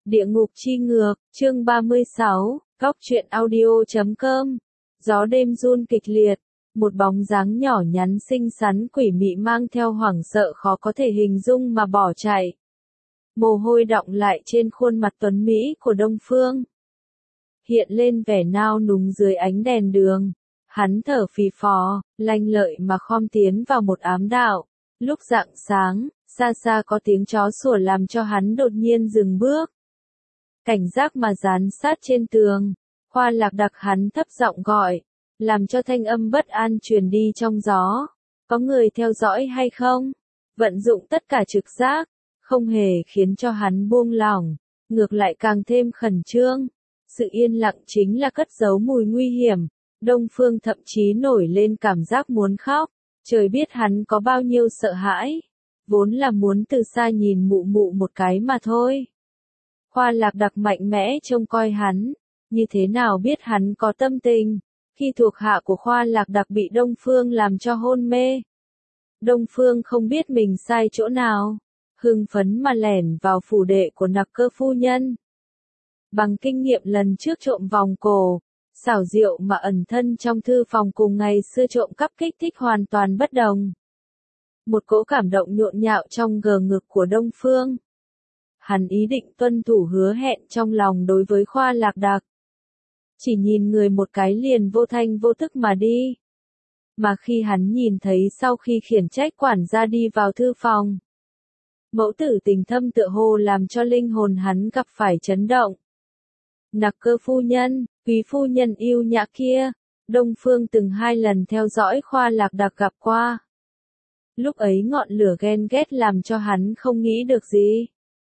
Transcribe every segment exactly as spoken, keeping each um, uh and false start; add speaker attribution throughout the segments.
Speaker 1: Địa ngục chi ngược, chương ba mươi sáu, góc truyện audio chấm com. Gió đêm run kịch liệt, một bóng dáng nhỏ nhắn xinh xắn quỷ mị mang theo hoảng sợ khó có thể hình dung mà bỏ chạy. Mồ hôi đọng lại trên khuôn mặt tuấn mỹ của Đông Phương. Hiện lên vẻ nao núng dưới ánh đèn đường. Hắn thở phì phò, lanh lợi mà khom tiến vào một ám đạo. Lúc rạng sáng, xa xa có tiếng chó sủa làm cho hắn đột nhiên dừng bước. Cảnh giác mà dán sát trên tường, Khoa Lạc Đặc hắn thấp giọng gọi, làm cho thanh âm bất an truyền đi trong gió. Có người theo dõi hay không? Vận dụng tất cả trực giác, không hề khiến cho hắn buông lỏng, ngược lại càng thêm khẩn trương. Sự yên lặng chính là cất giấu mùi nguy hiểm. Đông Phương thậm chí nổi lên cảm giác muốn khóc, trời biết hắn có bao nhiêu sợ hãi. Vốn là muốn từ xa nhìn mụ mụ một cái mà thôi. Khoa Lạc Đặc mạnh mẽ trông coi hắn, như thế nào biết hắn có tâm tình, khi thuộc hạ của Khoa Lạc Đặc bị Đông Phương làm cho hôn mê. Đông Phương không biết mình sai chỗ nào, hưng phấn mà lẻn vào phủ đệ của Nặc Cơ phu nhân. Bằng kinh nghiệm lần trước trộm vòng cổ, xảo diệu mà ẩn thân trong thư phòng cùng ngày xưa trộm cắp kích thích hoàn toàn bất đồng. Một cỗ cảm động nhộn nhạo trong gờ ngực của Đông Phương. Hắn ý định tuân thủ hứa hẹn trong lòng đối với Khoa Lạc Đặc. Chỉ nhìn người một cái liền vô thanh vô tức mà đi. Mà khi hắn nhìn thấy sau khi khiển trách quản gia đi vào thư phòng, mẫu tử tình thâm tựa hồ làm cho linh hồn hắn gặp phải chấn động. Nặc Cơ phu nhân, quý phu nhân yêu nhã kia, Đông Phương từng hai lần theo dõi Khoa Lạc Đặc gặp qua. Lúc ấy ngọn lửa ghen ghét làm cho hắn không nghĩ được gì.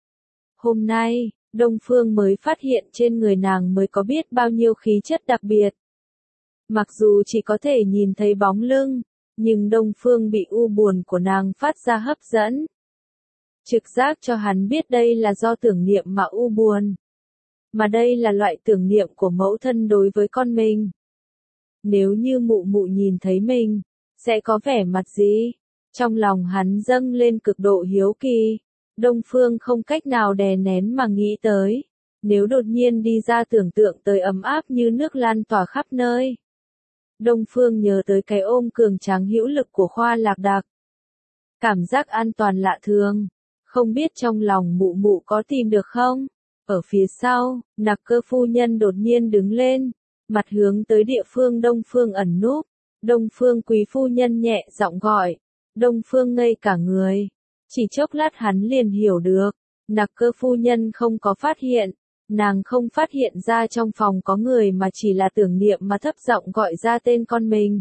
Speaker 1: Hôm nay, Đông Phương mới phát hiện trên người nàng mới có biết bao nhiêu khí chất đặc biệt. Mặc dù chỉ có thể nhìn thấy bóng lưng, nhưng Đông Phương bị u buồn của nàng phát ra hấp dẫn. Trực giác cho hắn biết đây là do tưởng niệm mà u buồn. Mà đây là loại tưởng niệm của mẫu thân đối với con mình. Nếu như mụ mụ nhìn thấy mình, sẽ có vẻ mặt gì? Trong lòng hắn dâng lên cực độ hiếu kỳ. Đông Phương không cách nào đè nén mà nghĩ tới. Nếu đột nhiên đi ra tưởng tượng tới ấm áp như nước lan tỏa khắp nơi. Đông Phương nhớ tới cái ôm cường tráng hữu lực của Khoa Lạc Đặc. Cảm giác an toàn lạ thường. Không biết trong lòng mụ mụ có tìm được không? Ở phía sau, Nặc Cơ phu nhân đột nhiên đứng lên. Mặt hướng tới địa phương Đông Phương ẩn núp. Đông Phương quý phu nhân nhẹ giọng gọi. Đông Phương ngây cả người. Chỉ chốc lát hắn liền hiểu được. Nặc Cơ phu nhân không có phát hiện. Nàng không phát hiện ra trong phòng có người mà chỉ là tưởng niệm mà thấp giọng gọi ra tên con mình.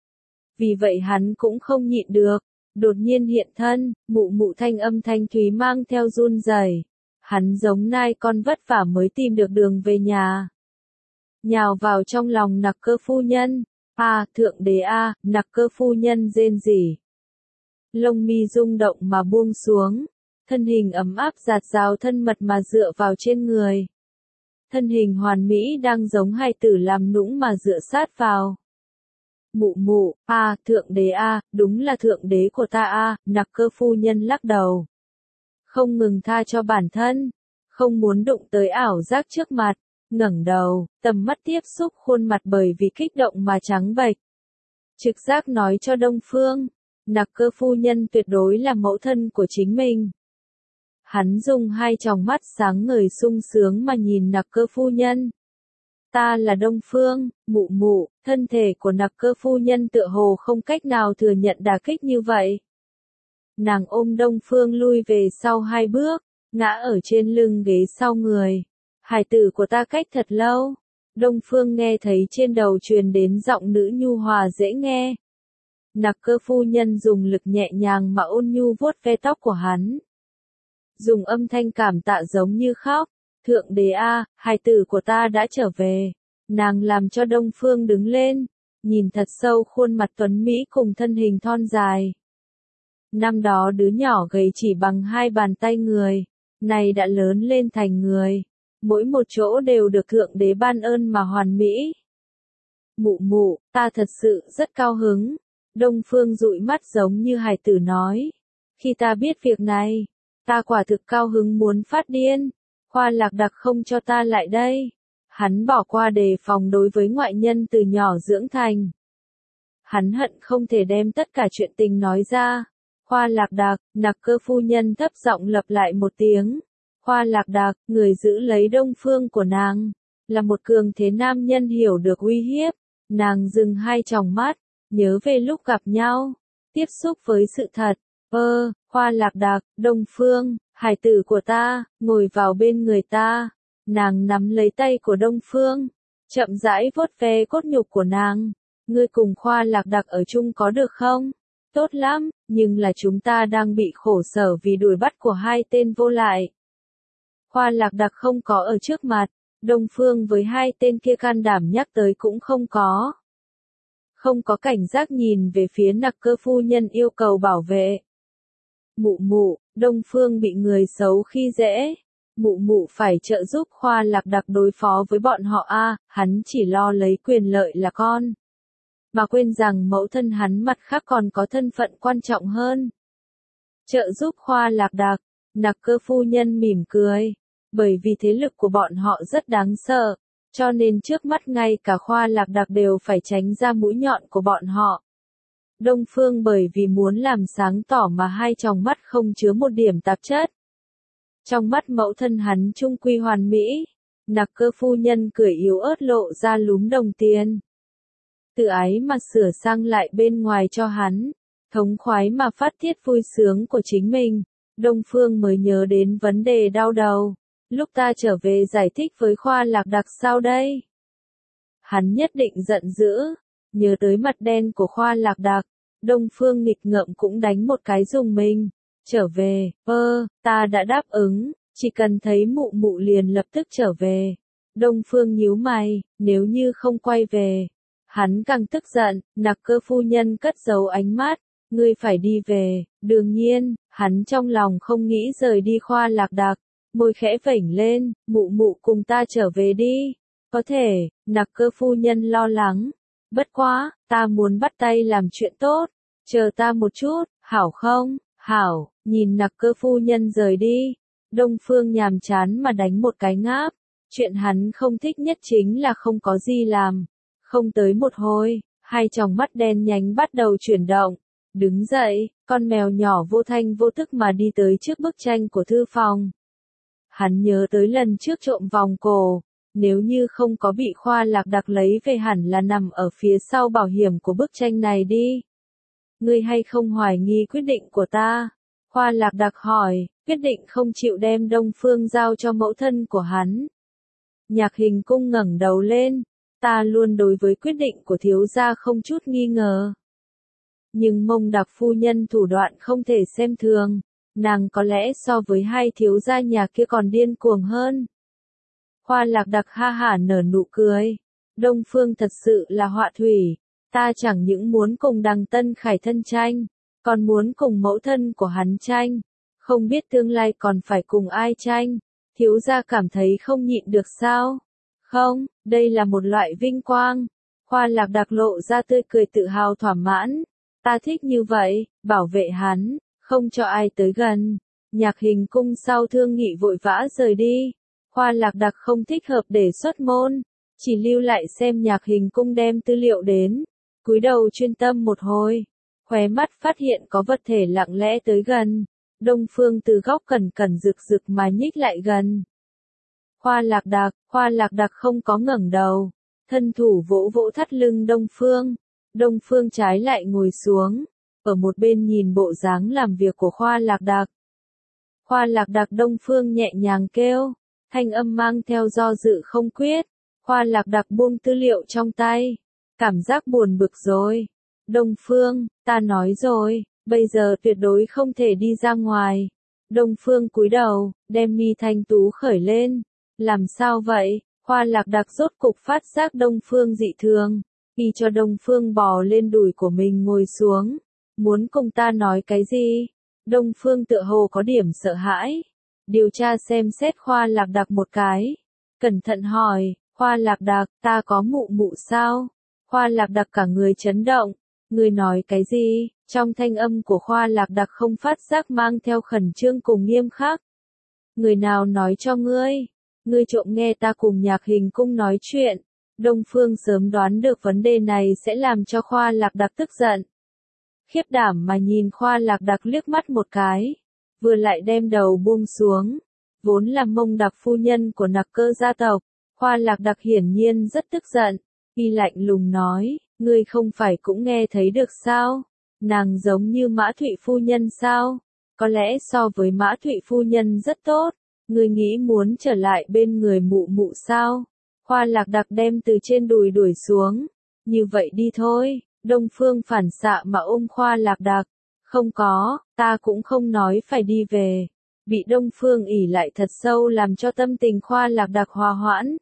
Speaker 1: Vì vậy hắn cũng không nhịn được. Đột nhiên hiện thân, mụ mụ thanh âm thanh thúy mang theo run rẩy. Hắn giống nai con vất vả mới tìm được đường về nhà. Nhào vào trong lòng Nặc Cơ phu nhân. À, thượng đế a, Nặc Cơ phu nhân rên rỉ. Lông mi rung động mà buông xuống. Thân hình ấm áp dạt dào thân mật mà dựa vào trên người. Thân hình hoàn mỹ đang giống hài tử làm nũng mà dựa sát vào. Mụ mụ, a, thượng đế a, đúng là thượng đế của ta a, Nặc Cơ phu nhân lắc đầu. Không ngừng tha cho bản thân, không muốn đụng tới ảo giác trước mặt, ngẩng đầu, tầm mắt tiếp xúc khuôn mặt bởi vì kích động mà trắng bệch. Trực giác nói cho Đông Phương, Nặc Cơ phu nhân tuyệt đối là mẫu thân của chính mình. Hắn dùng hai tròng mắt sáng ngời sung sướng mà nhìn Nặc Cơ phu nhân. Ta là Đông Phương, mụ mụ, thân thể của Nặc Cơ phu nhân tựa hồ không cách nào thừa nhận đả kích như vậy. Nàng ôm Đông Phương lui về sau hai bước, ngã ở trên lưng ghế sau người. Hải tử của ta cách thật lâu. Đông Phương nghe thấy trên đầu truyền đến giọng nữ nhu hòa dễ nghe. Nặc Cơ phu nhân dùng lực nhẹ nhàng mà ôn nhu vuốt ve tóc của hắn. Dùng âm thanh cảm tạ giống như khóc. Thượng đế a, hài tử của ta đã trở về. Nàng làm cho Đông Phương đứng lên, nhìn thật sâu khuôn mặt tuấn mỹ cùng thân hình thon dài. Năm đó đứa nhỏ gầy chỉ bằng hai bàn tay người, này đã lớn lên thành người. Mỗi một chỗ đều được thượng đế ban ơn mà hoàn mỹ. Mụ mụ, ta thật sự rất cao hứng. Đông Phương dụi mắt giống như hài tử nói. Khi ta biết việc này, ta quả thực cao hứng muốn phát điên. Khoa Lạc Đặc không cho ta lại đây. Hắn bỏ qua đề phòng đối với ngoại nhân từ nhỏ dưỡng thành. Hắn hận không thể đem tất cả chuyện tình nói ra. Khoa Lạc Đặc, Nặc Cơ phu nhân thấp giọng lặp lại một tiếng. Khoa Lạc Đặc, người giữ lấy Đông Phương của nàng, là một cường thế nam nhân hiểu được uy hiếp. Nàng dừng hai tròng mắt, nhớ về lúc gặp nhau, tiếp xúc với sự thật. Ơ, Khoa Lạc Đặc, Đông Phương, hải tử của ta, ngồi vào bên người ta. Nàng nắm lấy tay của Đông Phương, chậm rãi vuốt ve cốt nhục của nàng. Ngươi cùng Khoa Lạc Đặc ở chung có được không? Tốt lắm, nhưng là chúng ta đang bị khổ sở vì đuổi bắt của hai tên vô lại. Khoa Lạc Đặc không có ở trước mặt, Đông Phương với hai tên kia can đảm nhắc tới cũng không có. Không có cảnh giác nhìn về phía Nặc Cơ phu nhân yêu cầu bảo vệ. Mụ mụ, Đông Phương bị người xấu khi dễ. Mụ mụ phải trợ giúp Khoa Lạc Đặc đối phó với bọn họ a, hắn chỉ lo lấy quyền lợi là con. Mà quên rằng mẫu thân hắn mặt khác còn có thân phận quan trọng hơn. Trợ giúp Khoa Lạc Đặc, Nặc Cơ phu nhân mỉm cười. Bởi vì thế lực của bọn họ rất đáng sợ, cho nên trước mắt ngay cả Khoa Lạc Đặc đều phải tránh ra mũi nhọn của bọn họ. Đông Phương bởi vì muốn làm sáng tỏ mà hai tròng mắt không chứa một điểm tạp chất. Trong mắt mẫu thân hắn trung quy hoàn mỹ, Nặc Cơ phu nhân cười yếu ớt lộ ra lúm đồng tiền. Tự ái mà sửa sang lại bên ngoài cho hắn, thống khoái mà phát tiết vui sướng của chính mình. Đông Phương mới nhớ đến vấn đề đau đầu. Lúc ta trở về giải thích với Khoa Lạc Đặc sao đây? Hắn nhất định giận dữ, nhớ tới mặt đen của Khoa Lạc Đặc, Đông Phương nghịch ngợm cũng đánh một cái dùng mình. Trở về, ơ, ta đã đáp ứng, chỉ cần thấy mụ mụ liền lập tức trở về. Đông Phương nhíu mày, nếu như không quay về. Hắn càng tức giận, Nặc Cơ phu nhân cất giấu ánh mắt, ngươi phải đi về. Đương nhiên, hắn trong lòng không nghĩ rời đi Khoa Lạc Đặc. Môi khẽ vểnh lên, mụ mụ cùng ta trở về đi. Có thể, Nặc Cơ phu nhân lo lắng. Bất quá, ta muốn bắt tay làm chuyện tốt. Chờ ta một chút, hảo không? Hảo, nhìn Nặc Cơ phu nhân rời đi. Đông Phương nhàm chán mà đánh một cái ngáp. Chuyện hắn không thích nhất chính là không có gì làm. Không tới một hồi, hai tròng mắt đen nhánh bắt đầu chuyển động. Đứng dậy, con mèo nhỏ vô thanh vô tức mà đi tới trước bức tranh của thư phòng. Hắn nhớ tới lần trước trộm vòng cổ, nếu như không có bị Khoa Lạc Đặc lấy về hẳn là nằm ở phía sau bảo hiểm của bức tranh này đi. Ngươi hay không hoài nghi quyết định của ta? Khoa Lạc Đặc hỏi, quyết định không chịu đem Đông Phương giao cho mẫu thân của hắn. Nhạc Hình Cung ngẩng đầu lên, ta luôn đối với quyết định của thiếu gia không chút nghi ngờ. Nhưng Mông Đặc phu nhân thủ đoạn không thể xem thường. Nàng có lẽ so với hai thiếu gia nhà kia còn điên cuồng hơn. Khoa Lạc Đặc ha hả nở nụ cười. Đông Phương thật sự là họa thủy. Ta chẳng những muốn cùng Đằng Tân Khải thân tranh, còn muốn cùng mẫu thân của hắn tranh. Không biết tương lai còn phải cùng ai tranh. Thiếu gia cảm thấy không nhịn được sao? Không, đây là một loại vinh quang. Khoa Lạc Đặc lộ ra tươi cười tự hào thỏa mãn. Ta thích như vậy, bảo vệ hắn. Không cho ai tới gần. Nhạc Hình Cung sau thương nghị vội vã rời đi. Khoa Lạc Đặc không thích hợp để xuất môn, chỉ lưu lại xem Nhạc Hình Cung đem tư liệu đến. Cúi đầu chuyên tâm một hồi, khóe mắt phát hiện có vật thể lặng lẽ tới gần. Đông Phương từ góc cẩn cẩn rực rực mà nhích lại gần. Khoa Lạc Đặc, Khoa Lạc Đặc không có ngẩng đầu, thân thủ vỗ vỗ thắt lưng Đông Phương. Đông Phương trái lại ngồi xuống, ở một bên nhìn bộ dáng làm việc của Khoa Lạc Đặc. Khoa Lạc Đặc Đông Phương nhẹ nhàng kêu, thanh âm mang theo do dự không quyết. Khoa Lạc Đặc buông tư liệu trong tay, cảm giác buồn bực rồi. Đông Phương, ta nói rồi, bây giờ tuyệt đối không thể đi ra ngoài. Đông Phương cúi đầu, đem mi thanh tú khởi lên. Làm sao vậy? Khoa Lạc Đặc rốt cục phát giác Đông Phương dị thường, y cho Đông Phương bò lên đùi của mình ngồi xuống. Muốn cùng ta nói cái gì? Đông Phương tựa hồ có điểm sợ hãi. Điều tra xem xét Khoa Lạc Đặc một cái. Cẩn thận hỏi, Khoa Lạc Đặc, ta có mụ mụ sao? Khoa Lạc Đặc cả người chấn động. Ngươi nói cái gì? Trong thanh âm của Khoa Lạc Đặc không phát giác mang theo khẩn trương cùng nghiêm khắc. Người nào nói cho ngươi? Ngươi trộm nghe ta cùng Nhạc Hình Cung nói chuyện. Đông Phương sớm đoán được vấn đề này sẽ làm cho Khoa Lạc Đặc tức giận. Khiếp đảm mà nhìn Khoa Lạc Đặc liếc mắt một cái, vừa lại đem đầu buông xuống. Vốn là Mông Đặc phu nhân của Nặc Cơ gia tộc, Khoa Lạc Đặc hiển nhiên rất tức giận, y lạnh lùng nói, ngươi không phải cũng nghe thấy được sao? Nàng giống như Mã Thụy phu nhân sao? Có lẽ so với Mã Thụy phu nhân rất tốt, ngươi nghĩ muốn trở lại bên người mụ mụ sao? Khoa Lạc Đặc đem từ trên đùi đuổi xuống, như vậy đi thôi. Đông Phương phản xạ mà ôm Khoa Lạc Đặc, không có, ta cũng không nói phải đi về. Bị Đông Phương ỉ lại thật sâu làm cho tâm tình Khoa Lạc Đặc hòa hoãn.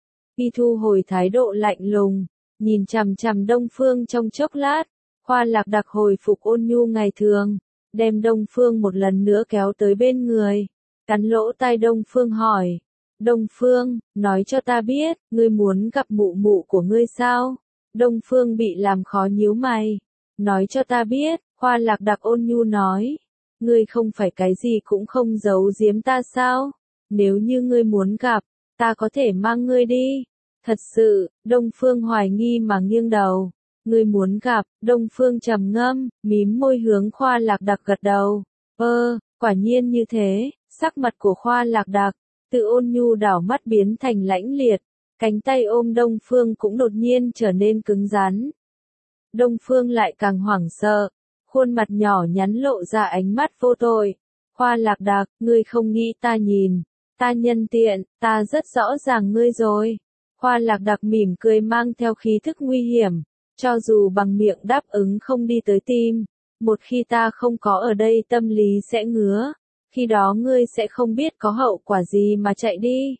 Speaker 1: Y thu hồi thái độ lạnh lùng, nhìn chằm chằm Đông Phương trong chốc lát, Khoa Lạc Đặc hồi phục ôn nhu ngày thường, đem Đông Phương một lần nữa kéo tới bên người, cắn lỗ tai Đông Phương hỏi, Đông Phương, nói cho ta biết, ngươi muốn gặp mụ mụ của ngươi sao? Đông Phương bị làm khó nhíu mày, nói cho ta biết, Khoa Lạc Đặc ôn nhu nói, ngươi không phải cái gì cũng không giấu giếm ta sao? Nếu như ngươi muốn gặp, ta có thể mang ngươi đi. Thật sự, Đông Phương hoài nghi mà nghiêng đầu. Ngươi muốn gặp, Đông Phương trầm ngâm, mím môi hướng Khoa Lạc Đặc gật đầu. Ơ, quả nhiên như thế, sắc mặt của Khoa Lạc Đặc, từ ôn nhu đảo mắt biến thành lãnh liệt, cánh tay ôm Đông Phương cũng đột nhiên trở nên cứng rắn. Đông Phương lại càng hoảng sợ, khuôn mặt nhỏ nhắn lộ ra ánh mắt vô tội. Khoa Lạc Đặc, ngươi không nghĩ ta nhìn, ta nhân tiện, ta rất rõ ràng ngươi rồi. Khoa Lạc Đặc mỉm cười mang theo khí thức nguy hiểm, cho dù bằng miệng đáp ứng không đi tới tim, một khi ta không có ở đây tâm lý sẽ ngứa, khi đó ngươi sẽ không biết có hậu quả gì mà chạy đi.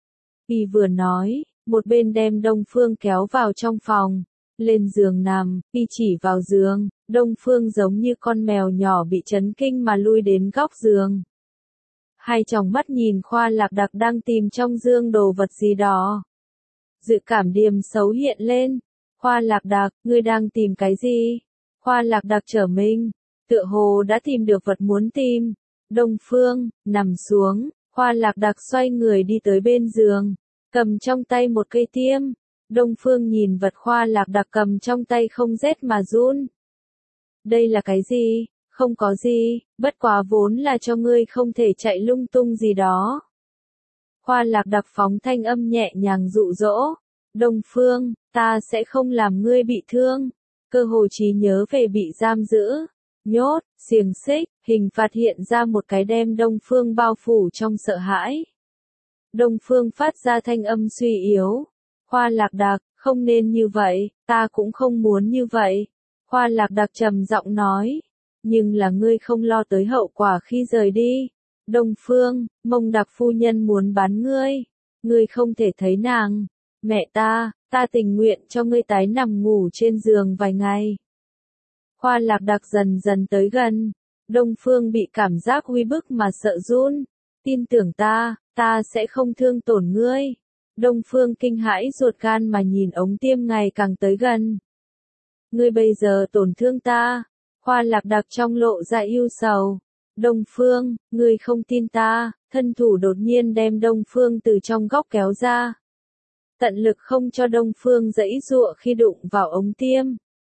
Speaker 1: Y vừa nói, một bên đem Đông Phương kéo vào trong phòng, lên giường nằm, y chỉ vào giường, Đông Phương giống như con mèo nhỏ bị chấn kinh mà lui đến góc giường. Hai tròng mắt nhìn Khoa Lạc Đặc đang tìm trong giường đồ vật gì đó. Dự cảm điềm xấu hiện lên. Khoa Lạc Đặc, ngươi đang tìm cái gì? Khoa Lạc Đặc trở mình, tựa hồ đã tìm được vật muốn tìm. Đông Phương, nằm xuống, Khoa Lạc Đặc xoay người đi tới bên giường, cầm trong tay một cây tiêm. Đông Phương nhìn vật Khoa Lạc Đặc cầm trong tay không rét mà run. Đây là cái gì? Không có gì, bất quá vốn là cho ngươi không thể chạy lung tung gì đó. Khoa Lạc Đặc phóng thanh âm nhẹ nhàng dụ dỗ. Đông Phương, ta sẽ không làm ngươi bị thương. Cơ hồ trí nhớ về bị giam giữ, nhốt, xiềng xích, hình phạt hiện ra một cái đem Đông Phương bao phủ trong sợ hãi. Đông Phương phát ra thanh âm suy yếu. Khoa Lạc Đặc, không nên như vậy, ta cũng không muốn như vậy. Khoa Lạc Đặc trầm giọng nói, nhưng là ngươi không lo tới hậu quả khi rời đi. Đông Phương, Mông Đặc phu nhân muốn bán ngươi, ngươi không thể thấy nàng. Mẹ ta, ta tình nguyện cho ngươi tái nằm ngủ trên giường vài ngày. Khoa Lạc Đặc dần dần tới gần, Đông Phương bị cảm giác uy bức mà sợ run. Tin tưởng ta, ta sẽ không thương tổn ngươi. Đông Phương kinh hãi ruột gan mà nhìn ống tiêm ngày càng tới gần. Ngươi bây giờ tổn thương ta. Khoa Lạc Đặc trong lộ ra ưu sầu. Đông Phương, ngươi không tin ta. Thân thủ đột nhiên đem Đông Phương từ trong góc kéo ra. Tận lực không cho Đông Phương giãy giụa khi đụng vào ống tiêm.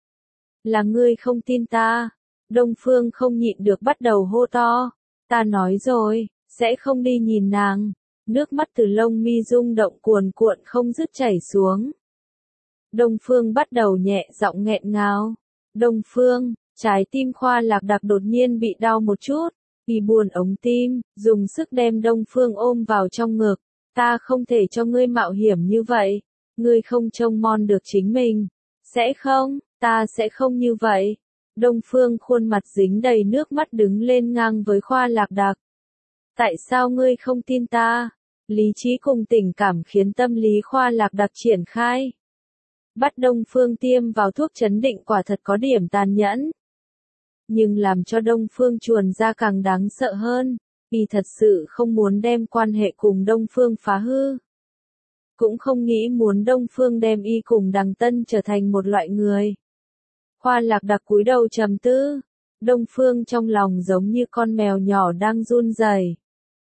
Speaker 1: Là ngươi không tin ta. Đông Phương không nhịn được bắt đầu hô to. Ta nói rồi, sẽ không đi nhìn nàng. Nước mắt từ lông mi rung động cuồn cuộn không dứt chảy xuống. Đông Phương bắt đầu nhẹ giọng nghẹn ngào. Đông Phương, trái tim Khoa Lạc Đặc đột nhiên bị đau một chút. Vì buồn ống tim, dùng sức đem Đông Phương ôm vào trong ngực. Ta không thể cho ngươi mạo hiểm như vậy. Ngươi không trông mon được chính mình. Sẽ không, ta sẽ không như vậy. Đông Phương khuôn mặt dính đầy nước mắt đứng lên ngang với Khoa Lạc Đặc. Tại sao ngươi không tin ta? Lý trí cùng tình cảm khiến tâm lý Khoa Lạc Đặc triển khai. Bắt Đông Phương tiêm vào thuốc chấn định quả thật có điểm tàn nhẫn. Nhưng làm cho Đông Phương chuồn ra càng đáng sợ hơn. Y thật sự không muốn đem quan hệ cùng Đông Phương phá hư. Cũng không nghĩ muốn Đông Phương đem y cùng Đằng Tân trở thành một loại người. Khoa Lạc Đặc cúi đầu trầm tư. Đông Phương trong lòng giống như con mèo nhỏ đang run rẩy.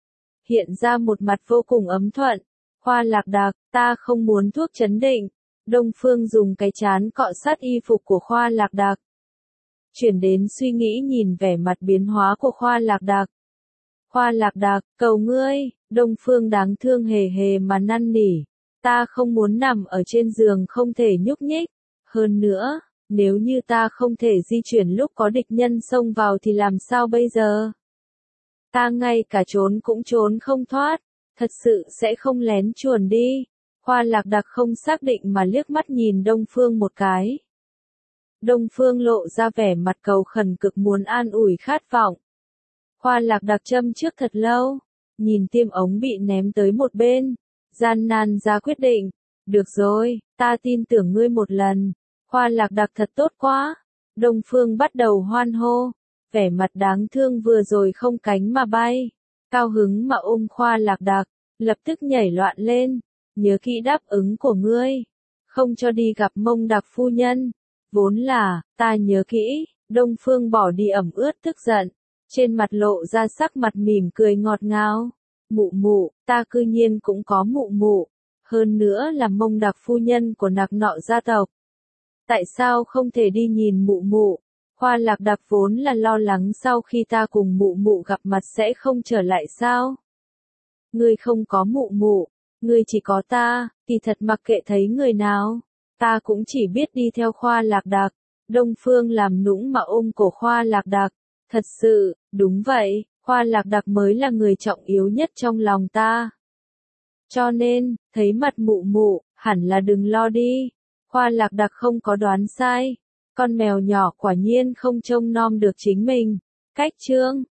Speaker 1: hiện ra một mặt vô cùng ấm thuận. Khoa Lạc Đạc, ta không muốn thuốc chấn định. Đông Phương dùng cái trán cọ sát y phục của Khoa Lạc Đạc. Chuyển đến suy nghĩ nhìn vẻ mặt biến hóa của Khoa Lạc Đạc. Khoa Lạc Đạc, cầu ngươi, Đông Phương đáng thương hề hề mà năn nỉ. Ta không muốn nằm ở trên giường không thể nhúc nhích. Hơn nữa, nếu như ta không thể di chuyển lúc có địch nhân xông vào thì làm sao bây giờ? Ta ngay cả trốn cũng trốn không thoát, thật sự sẽ không lén chuồn đi. Khoa Lạc Đạc không xác định mà liếc mắt nhìn Đông Phương một cái. Đông Phương lộ ra vẻ mặt cầu khẩn cực muốn an ủi khát vọng. Khoa Lạc Đạc châm trước thật lâu, nhìn tiêm ống bị ném tới một bên, gian nan ra quyết định. Được rồi, ta tin tưởng ngươi một lần. Khoa Lạc Đạc thật tốt quá. Đông Phương bắt đầu hoan hô, vẻ mặt đáng thương vừa rồi không cánh mà bay. Cao hứng mà ôm Khoa Lạc Đạc, lập tức nhảy loạn lên. Nhớ kỹ đáp ứng của ngươi, không cho đi gặp Mông Đạc phu nhân. Vốn là, ta nhớ kỹ. Đông Phương bỏ đi ẩm ướt tức giận, trên mặt lộ ra sắc mặt mỉm cười ngọt ngào. Mụ mụ, ta cư nhiên cũng có mụ mụ, hơn nữa là Mông Đạc phu nhân của Nạc nọ gia tộc. Tại sao không thể đi nhìn mụ mụ? Khoa Lạc Đạc vốn là lo lắng sau khi ta cùng mụ mụ gặp mặt sẽ không trở lại sao? Ngươi không có mụ mụ, ngươi chỉ có ta, kỳ thật mặc kệ thấy người nào, ta cũng chỉ biết đi theo Khoa Lạc Đạc. Đông Phương làm nũng mà ôm cổ Khoa Lạc Đạc. Thật sự, đúng vậy, Khoa Lạc Đạc mới là người trọng yếu nhất trong lòng ta. Cho nên, thấy mặt mụ mụ, hẳn là đừng lo đi. Khoa Lạc Đạc không có đoán sai. Con mèo nhỏ quả nhiên không trông nom được chính mình. Cách chương